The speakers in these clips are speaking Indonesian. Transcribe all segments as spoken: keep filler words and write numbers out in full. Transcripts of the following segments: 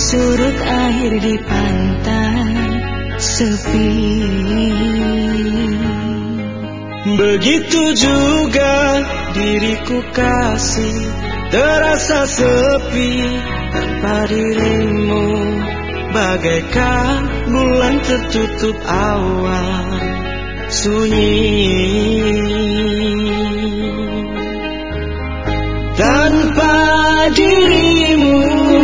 surut air di pantai sepi. Begitu juga diriku kasih, terasa sepi tanpa dirimu, bagaikan bulan tertutup awan sunyi. Tanpa dirimu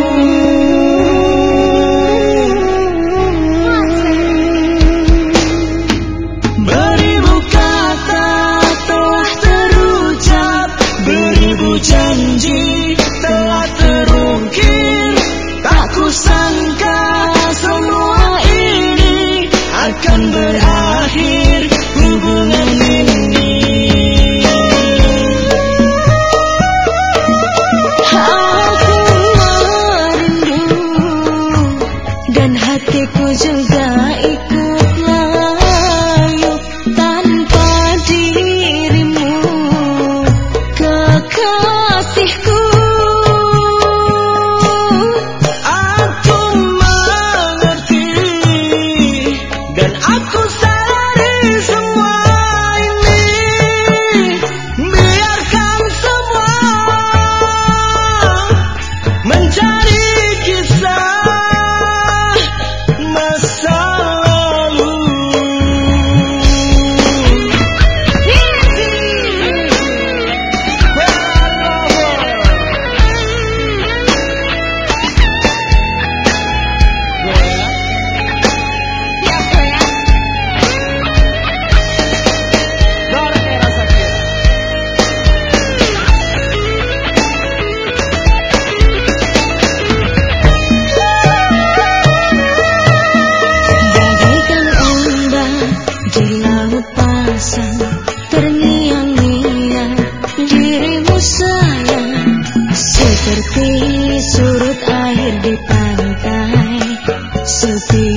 beribu kata telah terucap, beribu janji telah terukir. Tak kusangka semua ini akan berakhir, hubungan ini. Aku merindu dan hatiku juga ikut layup tanpa dirimu, kekasihku. Aku mengerti dan aku sadari semua ini. Biarkan semua mencari kisah masa lalu. Bagaikan ombak di laut pasang, terngiang-ngiang dirimu sayang, seperti surut air di pantai sepi.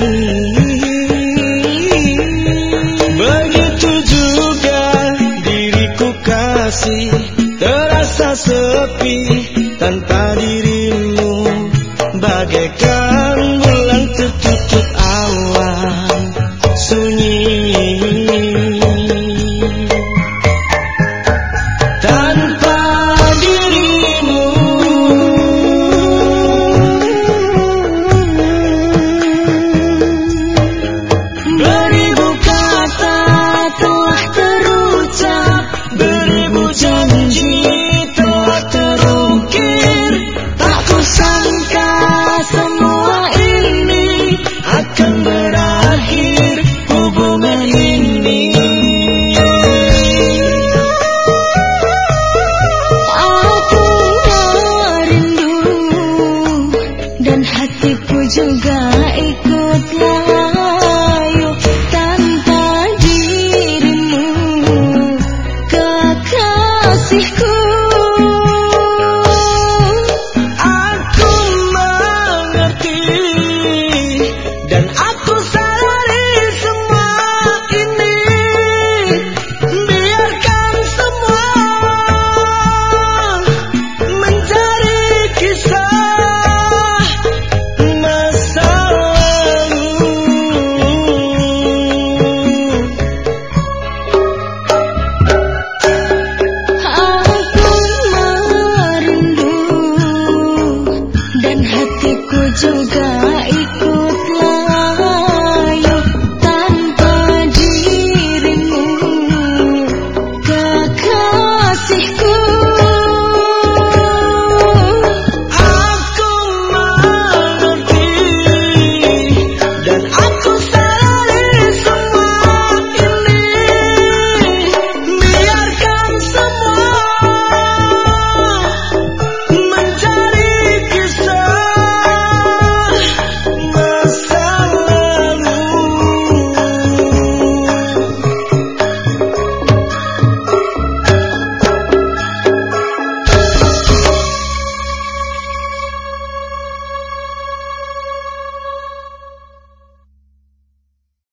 Begitu juga diriku kasih, terasa sepi tanpa dirimu, bagaikan bulan tertutup awan sunyi. Tanpa dirimu beribu kata telah terucap, beribu janji telah terukir. Tak kusangka semua ini akan berakhir, hubungan ini. Aku merindu dan hatiku juga